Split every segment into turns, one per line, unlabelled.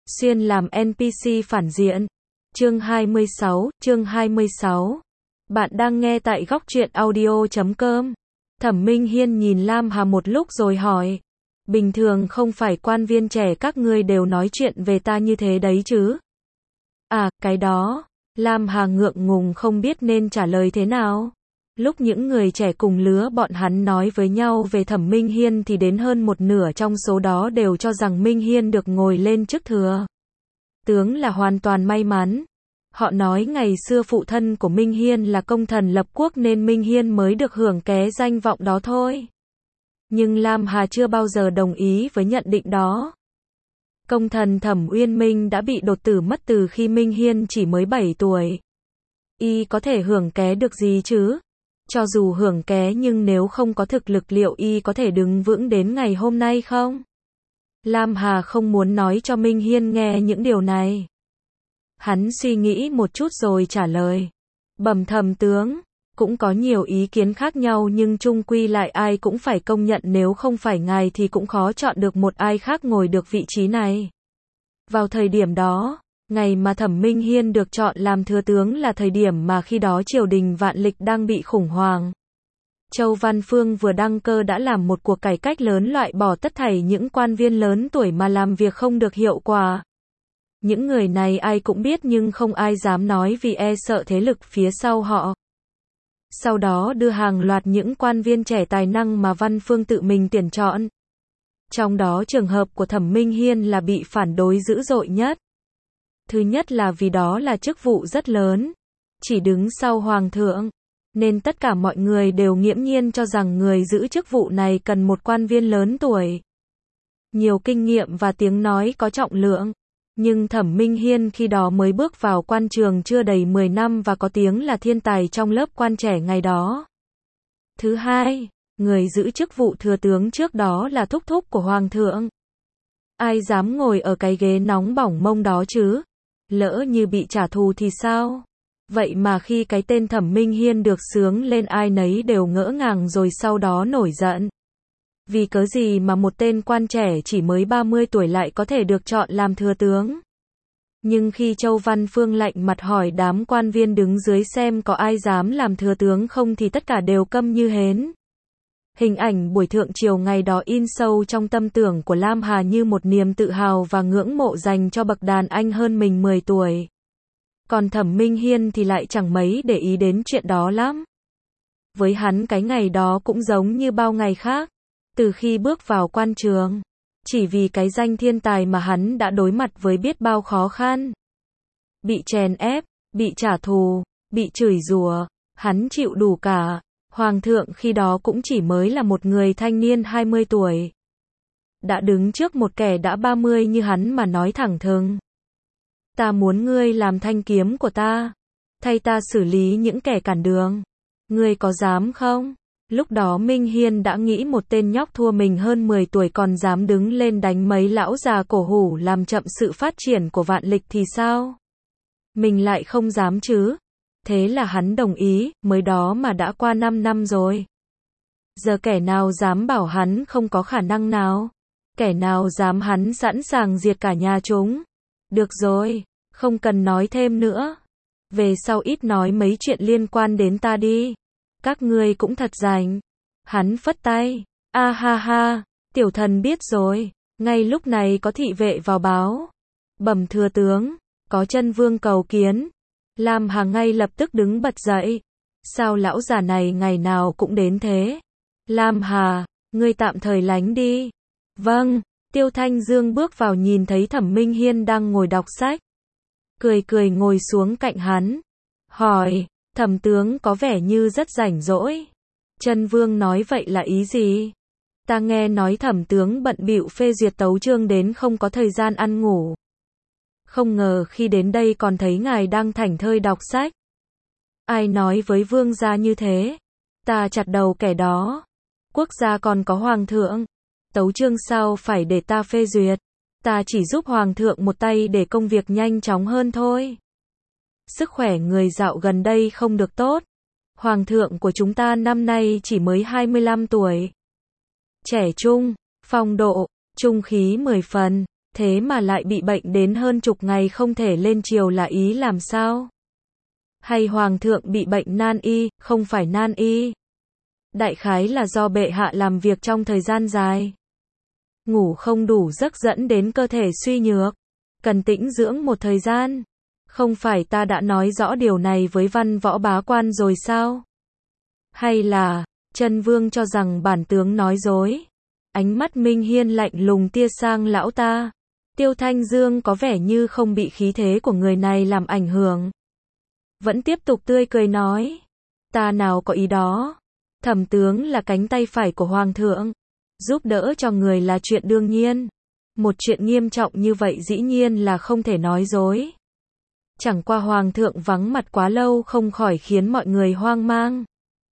Xuyên làm NPC phản diện. Chương 26. Bạn đang nghe tại góc truyện audio.com. Thẩm Minh Hiên nhìn Lam Hà một lúc rồi hỏi. Bình thường không phải quan viên trẻ các ngươi đều nói chuyện về ta như thế đấy chứ? À, cái đó. Lam Hà ngượng ngùng không biết nên trả lời thế nào. Lúc những người trẻ cùng lứa bọn hắn nói với nhau về Thẩm Minh Hiên thì đến hơn một nửa trong số đó đều cho rằng Minh Hiên được ngồi lên chức thừa tướng là hoàn toàn may mắn. Họ nói ngày xưa phụ thân của Minh Hiên là công thần lập quốc nên Minh Hiên mới được hưởng ké danh vọng đó thôi. Nhưng Lam Hà chưa bao giờ đồng ý với nhận định đó. Công thần Thẩm Uyên Minh đã bị đột tử mất từ khi Minh Hiên chỉ mới 7 tuổi. Y có thể hưởng ké được gì chứ? Cho dù hưởng ké nhưng nếu không có thực lực liệu Y có thể đứng vững đến ngày hôm nay không? Lam Hà không muốn nói cho Minh Hiên nghe những điều này. Hắn suy nghĩ một chút rồi trả lời. Bẩm Thẩm tướng, cũng có nhiều ý kiến khác nhau nhưng chung quy lại ai cũng phải công nhận nếu không phải ngài thì cũng khó chọn được một ai khác ngồi được vị trí này. Vào thời điểm đó, ngày mà Thẩm Minh Hiên được chọn làm thừa tướng là thời điểm mà khi đó triều đình Vạn Lịch đang bị khủng hoảng. Châu Văn Phương vừa đăng cơ đã làm một cuộc cải cách lớn loại bỏ tất thảy những quan viên lớn tuổi mà làm việc không được hiệu quả. Những người này ai cũng biết nhưng không ai dám nói vì e sợ thế lực phía sau họ. Sau đó đưa hàng loạt những quan viên trẻ tài năng mà Văn Phương tự mình tuyển chọn. Trong đó trường hợp của Thẩm Minh Hiên là bị phản đối dữ dội nhất. Thứ nhất là vì đó là chức vụ rất lớn, chỉ đứng sau hoàng thượng, nên tất cả mọi người đều nghiễm nhiên cho rằng người giữ chức vụ này cần một quan viên lớn tuổi, nhiều kinh nghiệm và tiếng nói có trọng lượng. Nhưng Thẩm Minh Hiên khi đó mới bước vào quan trường chưa đầy 10 năm và có tiếng là thiên tài trong lớp quan trẻ ngày đó. Thứ hai, người giữ chức vụ thừa tướng trước đó là thúc thúc của hoàng thượng. Ai dám ngồi ở cái ghế nóng bỏng mông đó chứ? Lỡ như bị trả thù thì sao? Vậy mà khi cái tên Thẩm Minh Hiên được xướng lên ai nấy đều ngỡ ngàng rồi sau đó nổi giận. Vì cớ gì mà một tên quan trẻ chỉ mới 30 tuổi lại có thể được chọn làm thừa tướng? Nhưng khi Châu Văn Phương lạnh mặt hỏi đám quan viên đứng dưới xem có ai dám làm thừa tướng không thì tất cả đều câm như hến. Hình ảnh buổi thượng triều ngày đó in sâu trong tâm tưởng của Lam Hà như một niềm tự hào và ngưỡng mộ dành cho bậc đàn anh hơn mình 10 tuổi. Còn Thẩm Minh Hiên thì lại chẳng mấy để ý đến chuyện đó lắm. Với hắn cái ngày đó cũng giống như bao ngày khác. Từ khi bước vào quan trường, chỉ vì cái danh thiên tài mà hắn đã đối mặt với biết bao khó khăn. Bị chèn ép, bị trả thù, bị chửi rủa, hắn chịu đủ cả. Hoàng thượng khi đó cũng chỉ mới là một người thanh niên 20 tuổi. Đã đứng trước một kẻ đã 30 như hắn mà nói thẳng thừng. Ta muốn ngươi làm thanh kiếm của ta, thay ta xử lý những kẻ cản đường. Ngươi có dám không? Lúc đó Minh Hiên đã nghĩ một tên nhóc thua mình hơn 10 tuổi còn dám đứng lên đánh mấy lão già cổ hủ làm chậm sự phát triển của Vạn Lịch thì sao? Mình lại không dám chứ? Thế là hắn đồng ý, mới đó mà đã qua 5 năm rồi. Giờ kẻ nào dám bảo hắn không có khả năng nào? Kẻ nào dám hắn sẵn sàng diệt cả nhà chúng? Được rồi, không cần nói thêm nữa. Về sau ít nói mấy chuyện liên quan đến ta đi. Các ngươi cũng thật rảnh. Hắn phất tay. A ha ha, tiểu thần biết rồi. Ngay lúc này có thị vệ vào báo. Bẩm thừa tướng, có chân vương cầu kiến. Lam Hà ngay lập tức đứng bật dậy. Sao lão già này ngày nào cũng đến thế? Lam Hà, ngươi tạm thời lánh đi. Vâng, Tiêu Thanh Dương bước vào nhìn thấy Thẩm Minh Hiên đang ngồi đọc sách. Cười cười ngồi xuống cạnh hắn. Hỏi, Thẩm tướng có vẻ như rất rảnh rỗi. Chân vương nói vậy là ý gì? Ta nghe nói Thẩm tướng bận bịu phê duyệt tấu chương đến không có thời gian ăn ngủ. Không ngờ khi đến đây còn thấy ngài đang thảnh thơi đọc sách. Ai nói với vương gia như thế? Ta chặt đầu kẻ đó. Quốc gia còn có hoàng thượng. Tấu chương sao phải để ta phê duyệt. Ta chỉ giúp hoàng thượng một tay để công việc nhanh chóng hơn thôi. Sức khỏe người dạo gần đây không được tốt. Hoàng thượng của chúng ta năm nay chỉ mới 25 tuổi. Trẻ trung, phong độ, trung khí 10 phần. Thế mà lại bị bệnh đến hơn chục ngày không thể lên triều là ý làm sao? Hay hoàng thượng bị bệnh nan y, không phải nan y? Đại khái là do bệ hạ làm việc trong thời gian dài. Ngủ không đủ giấc dẫn đến cơ thể suy nhược. Cần tĩnh dưỡng một thời gian. Không phải ta đã nói rõ điều này với văn võ bá quan rồi sao? Hay là, Chân Vương cho rằng bản tướng nói dối? Ánh mắt Minh Hiên lạnh lùng tia sang lão ta. Tiêu Thanh Dương có vẻ như không bị khí thế của người này làm ảnh hưởng. Vẫn tiếp tục tươi cười nói. Ta nào có ý đó. Thẩm tướng là cánh tay phải của Hoàng thượng. Giúp đỡ cho người là chuyện đương nhiên. Một chuyện nghiêm trọng như vậy dĩ nhiên là không thể nói dối. Chẳng qua Hoàng thượng vắng mặt quá lâu không khỏi khiến mọi người hoang mang.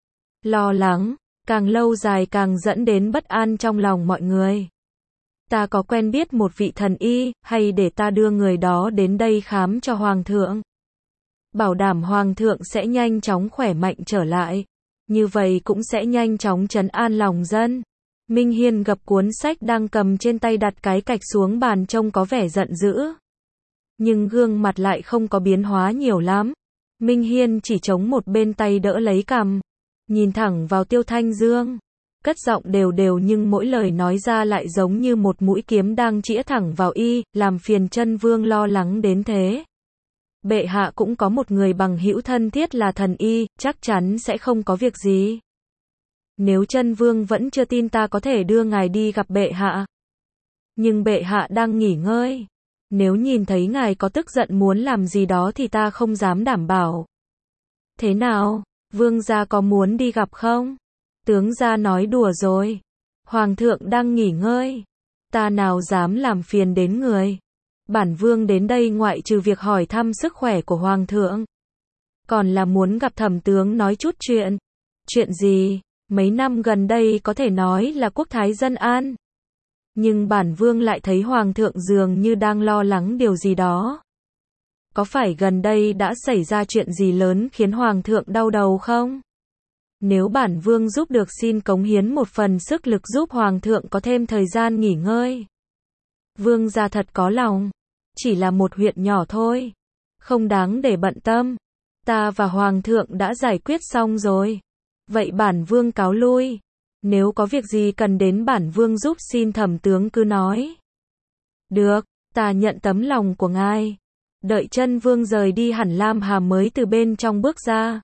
Lo lắng, càng lâu dài càng dẫn đến bất an trong lòng mọi người. Ta có quen biết một vị thần y, hay để ta đưa người đó đến đây khám cho Hoàng thượng. Bảo đảm Hoàng thượng sẽ nhanh chóng khỏe mạnh trở lại. Như vậy cũng sẽ nhanh chóng trấn an lòng dân. Minh Hiên gập cuốn sách đang cầm trên tay đặt cái cạch xuống bàn trông có vẻ giận dữ. Nhưng gương mặt lại không có biến hóa nhiều lắm. Minh Hiên chỉ chống một bên tay đỡ lấy cằm. Nhìn thẳng vào Tiêu Thanh Dương. Cất giọng đều đều nhưng mỗi lời nói ra lại giống như một mũi kiếm đang chĩa thẳng vào y, làm phiền Chân Vương lo lắng đến thế. Bệ hạ cũng có một người bằng hữu thân thiết là thần y, chắc chắn sẽ không có việc gì. Nếu Chân Vương vẫn chưa tin ta có thể đưa ngài đi gặp bệ hạ. Nhưng bệ hạ đang nghỉ ngơi. Nếu nhìn thấy ngài có tức giận muốn làm gì đó thì ta không dám đảm bảo. Thế nào, vương gia có muốn đi gặp không? Tướng gia nói đùa rồi. Hoàng thượng đang nghỉ ngơi. Ta nào dám làm phiền đến người. Bản vương đến đây ngoại trừ việc hỏi thăm sức khỏe của Hoàng thượng. Còn là muốn gặp Thẩm tướng nói chút chuyện. Chuyện gì? Mấy năm gần đây có thể nói là quốc thái dân an. Nhưng bản vương lại thấy Hoàng thượng dường như đang lo lắng điều gì đó. Có phải gần đây đã xảy ra chuyện gì lớn khiến Hoàng thượng đau đầu không? Nếu bản vương giúp được xin cống hiến một phần sức lực giúp Hoàng thượng có thêm thời gian nghỉ ngơi. Vương gia thật có lòng. Chỉ là một huyện nhỏ thôi. Không đáng để bận tâm. Ta và Hoàng thượng đã giải quyết xong rồi. Vậy bản vương cáo lui. Nếu có việc gì cần đến bản vương giúp xin Thẩm tướng cứ nói. Được, ta nhận tấm lòng của ngài. Đợi Chân Vương rời đi hẳn Lam Hà mới từ bên trong bước ra.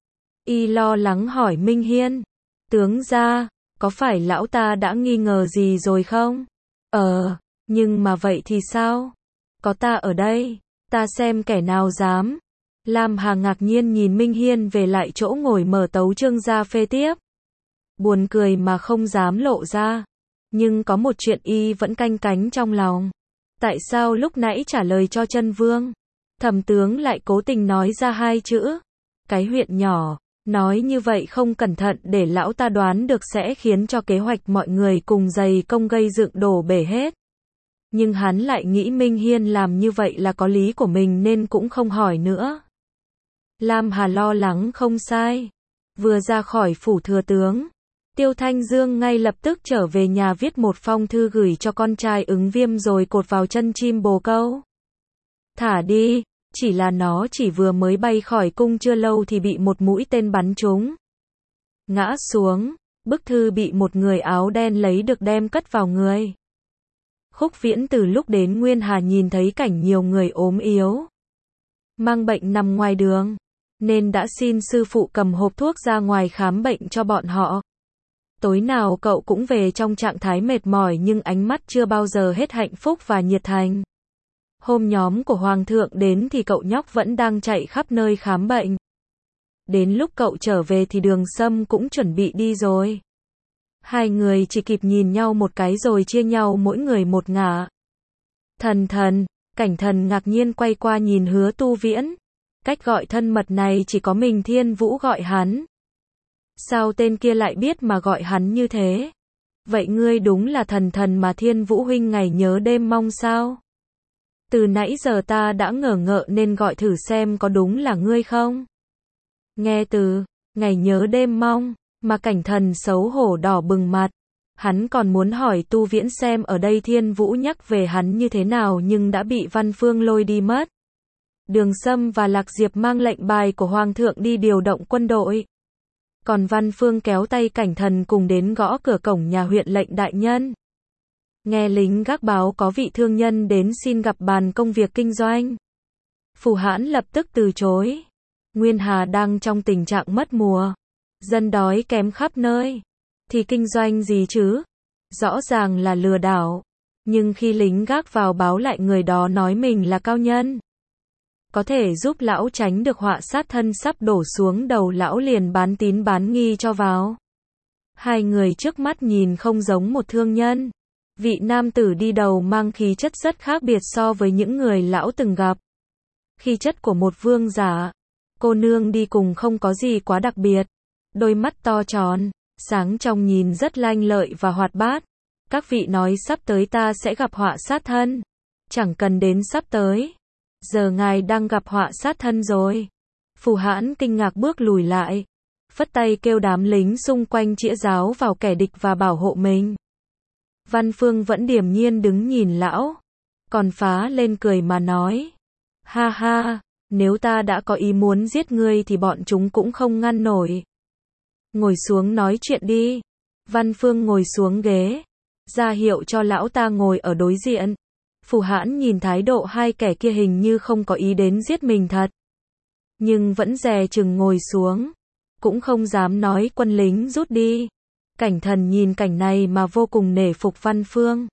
Y lo lắng hỏi Minh Hiên. Tướng gia, có phải lão ta đã nghi ngờ gì rồi không? Nhưng mà vậy thì sao? Có ta ở đây, ta xem kẻ nào dám. Lam Hà ngạc nhiên nhìn Minh Hiên về lại chỗ ngồi mở tấu chương ra phê tiếp. Buồn cười mà không dám lộ ra. Nhưng có một chuyện y vẫn canh cánh trong lòng. Tại sao lúc nãy trả lời cho Chân Vương, Thẩm tướng lại cố tình nói ra hai chữ. Cái huyện nhỏ, nói như vậy không cẩn thận để lão ta đoán được sẽ khiến cho kế hoạch mọi người cùng dày công gây dựng đổ bể hết. Nhưng hắn lại nghĩ Minh Hiên làm như vậy là có lý của mình nên cũng không hỏi nữa. Lam Hà lo lắng không sai. Vừa ra khỏi phủ thừa tướng, Tiêu Thanh Dương ngay lập tức trở về nhà viết một phong thư gửi cho con trai Ứng Viêm rồi cột vào chân chim bồ câu. Thả đi, chỉ là nó chỉ vừa mới bay khỏi cung chưa lâu thì bị một mũi tên bắn trúng. Ngã xuống, bức thư bị một người áo đen lấy được đem cất vào người. Khúc Viễn từ lúc đến Nguyên Hà nhìn thấy cảnh nhiều người ốm yếu, mang bệnh nằm ngoài đường, nên đã xin sư phụ cầm hộp thuốc ra ngoài khám bệnh cho bọn họ. Tối nào cậu cũng về trong trạng thái mệt mỏi nhưng ánh mắt chưa bao giờ hết hạnh phúc và nhiệt thành. Hôm nhóm của Hoàng thượng đến thì cậu nhóc vẫn đang chạy khắp nơi khám bệnh. Đến lúc cậu trở về thì Đường Sâm cũng chuẩn bị đi rồi. Hai người chỉ kịp nhìn nhau một cái rồi chia nhau mỗi người một ngả. Cảnh Thần ngạc nhiên quay qua nhìn Hứa Tu Viễn. Cách gọi thân mật này chỉ có mình Thiên Vũ gọi hắn. Sao tên kia lại biết mà gọi hắn như thế? Vậy ngươi đúng là Thần mà Thiên Vũ huynh ngày nhớ đêm mong sao? Từ nãy giờ ta đã ngờ ngợ nên gọi thử xem có đúng là ngươi không? Nghe từ ngày nhớ đêm mong mà Cảnh Thần xấu hổ đỏ bừng mặt. Hắn còn muốn hỏi Tu Viễn xem ở đây Thiên Vũ nhắc về hắn như thế nào nhưng đã bị Văn Phương lôi đi mất. Đường Sâm và Lạc Diệp mang lệnh bài của Hoàng thượng đi điều động quân đội. Còn Văn Phương kéo tay Cảnh Thần cùng đến gõ cửa cổng nhà huyện lệnh đại nhân. Nghe lính gác báo có vị thương nhân đến xin gặp bàn công việc kinh doanh. Phù Hãn lập tức từ chối. Nguyên Hà đang trong tình trạng mất mùa. Dân đói kém khắp nơi. Thì kinh doanh gì chứ? Rõ ràng là lừa đảo. Nhưng khi lính gác vào báo lại người đó nói mình là cao nhân, có thể giúp lão tránh được họa sát thân sắp đổ xuống đầu lão, liền bán tín bán nghi cho vào. Hai người trước mắt nhìn không giống một thương nhân. Vị nam tử đi đầu mang khí chất rất khác biệt so với những người lão từng gặp. Khí chất của một vương giả. Cô nương đi cùng không có gì quá đặc biệt. Đôi mắt to tròn, sáng trong nhìn rất lanh lợi và hoạt bát. Các vị nói sắp tới ta sẽ gặp họa sát thân. Chẳng cần đến sắp tới. Giờ ngài đang gặp họa sát thân rồi. Phù Hãn kinh ngạc bước lùi lại. Phất tay kêu đám lính xung quanh chĩa giáo vào kẻ địch và bảo hộ mình. Văn Phương vẫn điềm nhiên đứng nhìn lão. Còn phá lên cười mà nói. Ha ha, nếu ta đã có ý muốn giết ngươi thì bọn chúng cũng không ngăn nổi. Ngồi xuống nói chuyện đi. Văn Phương ngồi xuống ghế. Ra hiệu cho lão ta ngồi ở đối diện. Phù Hãn nhìn thái độ hai kẻ kia hình như không có ý đến giết mình thật. Nhưng vẫn dè chừng ngồi xuống. Cũng không dám nói quân lính rút đi. Cảnh Thần nhìn cảnh này mà vô cùng nể phục Văn Phương.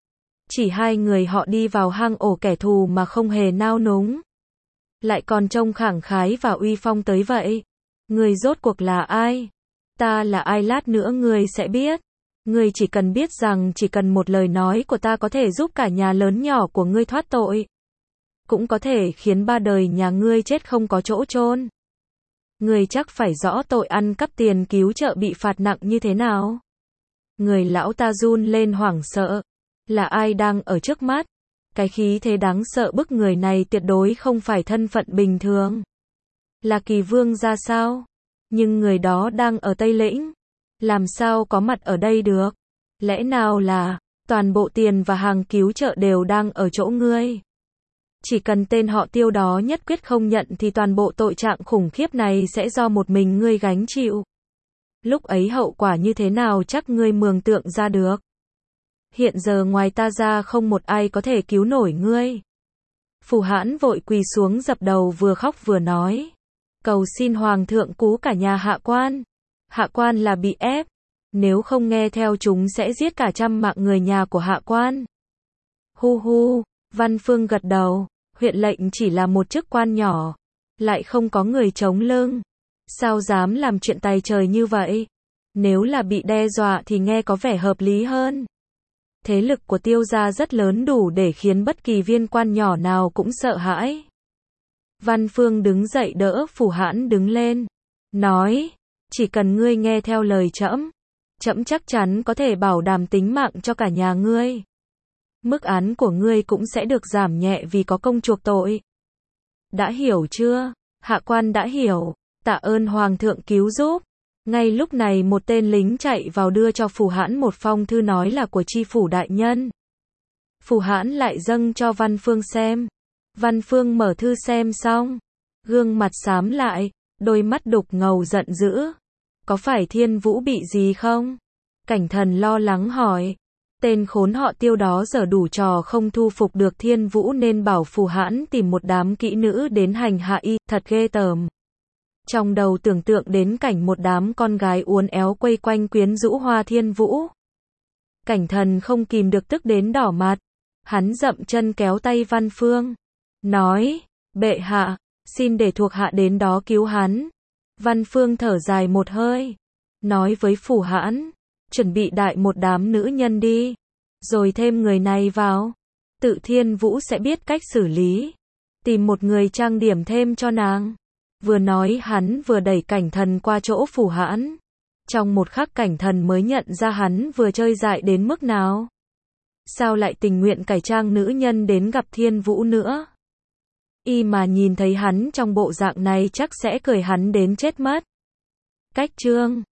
Chỉ hai người họ đi vào hang ổ kẻ thù mà không hề nao núng. Lại còn trông khẳng khái và uy phong tới vậy. Người rốt cuộc là ai? Ta là ai lát nữa ngươi sẽ biết. Ngươi chỉ cần biết rằng chỉ cần một lời nói của ta có thể giúp cả nhà lớn nhỏ của ngươi thoát tội. Cũng có thể khiến ba đời nhà ngươi chết không có chỗ chôn. Ngươi chắc phải rõ tội ăn cắp tiền cứu trợ bị phạt nặng như thế nào. Người lão ta run lên hoảng sợ. Là ai đang ở trước mắt? Cái khí thế đáng sợ bức người này tuyệt đối không phải thân phận bình thường. Là Kỳ Vương ra sao? Nhưng người đó đang ở Tây Lĩnh. Làm sao có mặt ở đây được? Lẽ nào là toàn bộ tiền và hàng cứu trợ đều đang ở chỗ ngươi? Chỉ cần tên họ Tiêu đó nhất quyết không nhận thì toàn bộ tội trạng khủng khiếp này sẽ do một mình ngươi gánh chịu. Lúc ấy hậu quả như thế nào chắc ngươi mường tượng ra được. Hiện giờ ngoài ta ra không một ai có thể cứu nổi ngươi. Phù Hãn vội quỳ xuống dập đầu vừa khóc vừa nói. Cầu xin Hoàng thượng cứu cả nhà Hạ Quan. Hạ Quan là bị ép. Nếu không nghe theo chúng sẽ giết cả 100 mạng người nhà của Hạ Quan. Hu hu, Văn Phương gật đầu. Huyện lệnh chỉ là một chức quan nhỏ. Lại không có người chống lưng. Sao dám làm chuyện tày trời như vậy? Nếu là bị đe dọa thì nghe có vẻ hợp lý hơn. Thế lực của Tiêu gia rất lớn đủ để khiến bất kỳ viên quan nhỏ nào cũng sợ hãi. Văn Phương đứng dậy đỡ Phù Hãn đứng lên. Nói, chỉ cần ngươi nghe theo lời trẫm, trẫm chắc chắn có thể bảo đảm tính mạng cho cả nhà ngươi. Mức án của ngươi cũng sẽ được giảm nhẹ vì có công chuộc tội. Đã hiểu chưa? Hạ Quan đã hiểu. Tạ ơn Hoàng thượng cứu giúp. Ngay lúc này một tên lính chạy vào đưa cho Phù Hãn một phong thư nói là của tri phủ đại nhân. Phù Hãn lại dâng cho Văn Phương xem. Văn Phương mở thư xem xong. Gương mặt xám lại, đôi mắt đục ngầu giận dữ. Có phải Thiên Vũ bị gì không? Cảnh Thần lo lắng hỏi. Tên khốn họ Tiêu đó giờ đủ trò không thu phục được Thiên Vũ nên bảo Phù Hãn tìm một đám kỹ nữ đến hành hạ y, thật ghê tởm. Trong đầu tưởng tượng đến cảnh một đám con gái uốn éo quây quanh quyến rũ Hoa Thiên Vũ. Cảnh Thần không kìm được tức đến đỏ mặt. Hắn dậm chân kéo tay Văn Phương. Nói, bệ hạ, xin để thuộc hạ đến đó cứu hắn. Văn Phương thở dài một hơi. Nói với Phù Hãn, chuẩn bị đại một đám nữ nhân đi. Rồi thêm người này vào. Tự Thiên Vũ sẽ biết cách xử lý. Tìm một người trang điểm thêm cho nàng. Vừa nói hắn vừa đẩy Cảnh Thần qua chỗ Phù Hãn. Trong một khắc Cảnh Thần mới nhận ra hắn vừa chơi dại đến mức nào. Sao lại tình nguyện cải trang nữ nhân đến gặp Thiên Vũ nữa? Y mà nhìn thấy hắn trong bộ dạng này chắc sẽ cười hắn đến chết mất. Cách chương